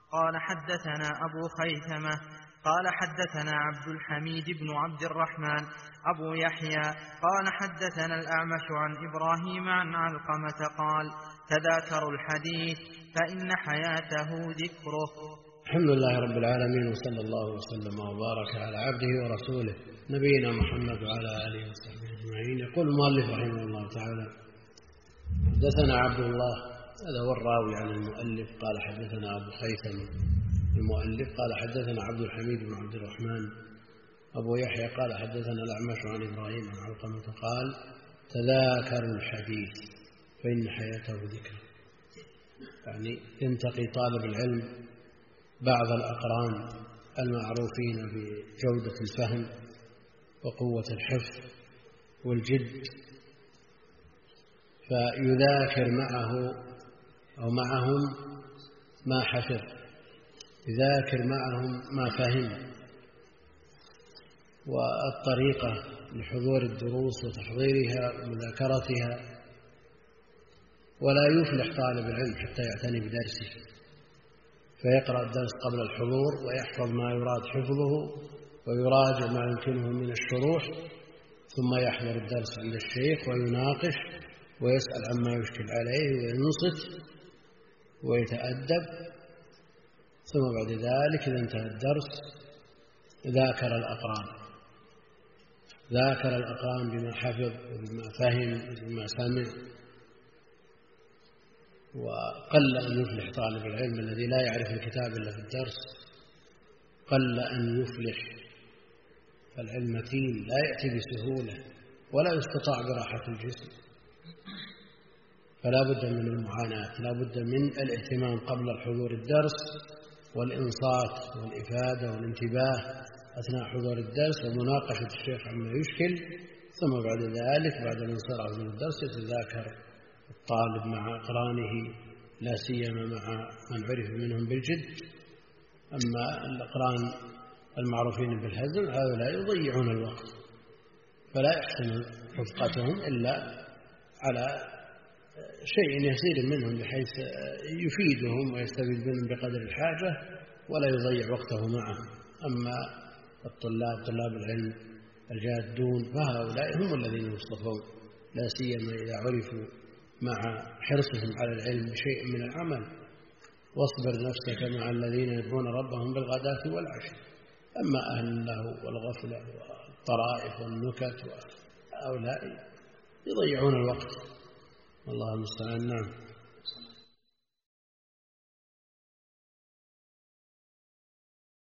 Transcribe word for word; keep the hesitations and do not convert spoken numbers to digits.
قال حدثنا أبو خيثمة قال حدثنا عبد الحميد بن عبد الرحمن أبو يحيى قال حدثنا الأعمش عن إبراهيم عن علقمة قال تذاكروا الحديث فإن حياته ذكره. الحمد لله رب العالمين، وصلى الله وسلم وبارك على عبده ورسوله نبينا محمد وعلى آله وصحبه أجمعين. يقول المؤلف رحمه الله تعالى حدثنا عبد الله، هذا هو الراوي عن المؤلف، قال حدثنا أبو خيثمة المؤلف قال حدثنا عبد الحميد بن عبد الرحمن أبو يحيى قال حدثنا الأعمش عن إبراهيم عن علقمة قال تذاكروا الحديث فإن حياته ذكر. يعني ينتقي طالب العلم بعض الأقران المعروفين بجودة الفهم وقوة الحفظ والجد، فيذاكر معه أو معهم ما حفظ، يذاكر معهم ما فهم. والطريقة لحضور الدروس وتحضيرها ومذاكرتها، ولا يفلح طالب العلم حتى يعتني بدرسه، فيقرأ الدرس قبل الحضور ويحفظ ما يراد حفظه ويراجع ما يمكنه من الشروح، ثم يحضر الدرس عند الشيخ ويناقش ويسأل عما يشكل عليه وينصت ويتأدب، ثم بعد ذلك إذا انتهى الدرس ذاكر الأقران ذاكر الأقران بما حفظ وبما فهم وبما سمع. وقل أن يفلح طالب العلم الذي لا يعرف الكتاب إلا في الدرس، قل أن يفلح، فالعلم متين لا يأتي بسهولة ولا يستطاع براحة الجسم، فلا بد من المعاناة، لا بد من الاهتمام قبل الحضور الدرس والإنصات والإفادة والانتباه أثناء حضور الدرس ومناقشة الشيخ عما يشكل، ثم بعد ذلك بعد الانصراف من الدرس يتذاكر الطالب مع أقرانه، لا سيما مع من عرف منهم بالجد. أما الأقران المعروفين بالهزل هؤلاء يضيعون الوقت، فلا يحسن رفقتهم إلا على شيء يسير منهم بحيث يفيدهم ويستفيد منهم بقدر الحاجة ولا يضيع وقته معهم. أما الطلاب طلاب العلم الجادون فهؤلاء هم الذين يصطفون، لا سيما إذا عرفوا مع حرصهم على العلم بشيء من العمل. واصبر نفسك مع الذين يدعون ربهم بالغداة والعشي. أما أهل اللهو والغفلة والطرائف والنكت هؤلاء يضيعون الوقت، والله المستعان. نعم.